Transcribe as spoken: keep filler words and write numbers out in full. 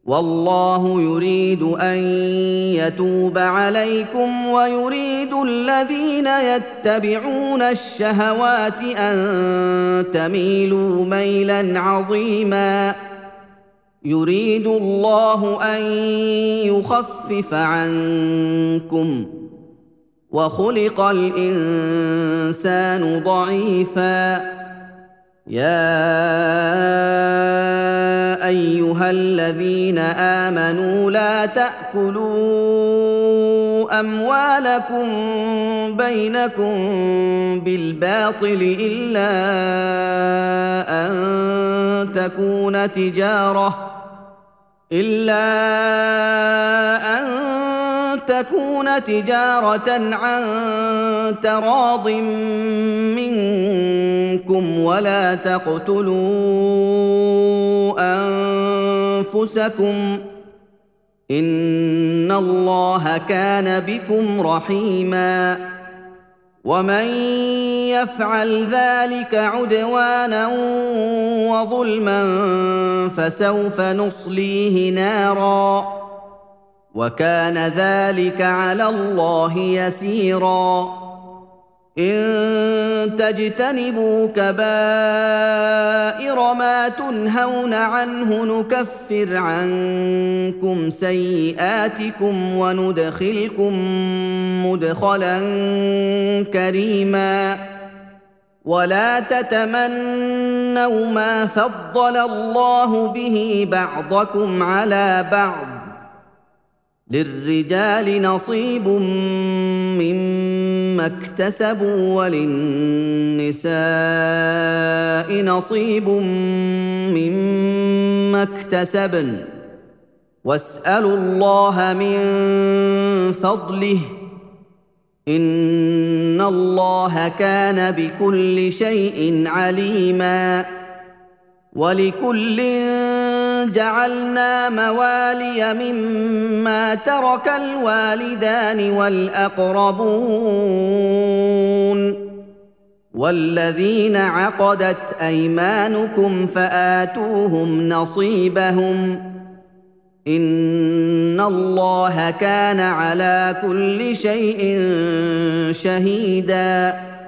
والله يريد ان يتوب عليكم ويريد الذين يتبعون الشهوات ان تميلوا ميلا عظيما. يريد الله ان يخفف عنكم وخلق الانسان ضعيفا. يا ايها الذين امنوا لا تاكلوا اموالكم بينكم بالباطل الا ان تكون تجاره إلا أن تكون تجارة عن تراض منكم ولا تقتلوا أنفسكم إن الله كان بكم رحيما. ومن يفعل ذلك عدوانا وظلما فسوف نصليه نارا وكان ذلك على الله يسيرا. إن تجتنبوا كبائر ما تنهون عنه نكفر عنكم سيئاتكم وندخلكم مدخلا كريما. ولا تتمنوا ما فضل الله به بعضكم على بعض للرجال نصيب مما اكتسبوا وللنساء نصيب مما اكتسبن واسألوا الله من فضله إن الله كان بكل شيء عليما. ولكل جعلنا موالي مما ترك الوالدان والأقربون والذين عقدت أيمانكم فآتوهم نصيبهم إن الله كان على كل شيء شهيداً.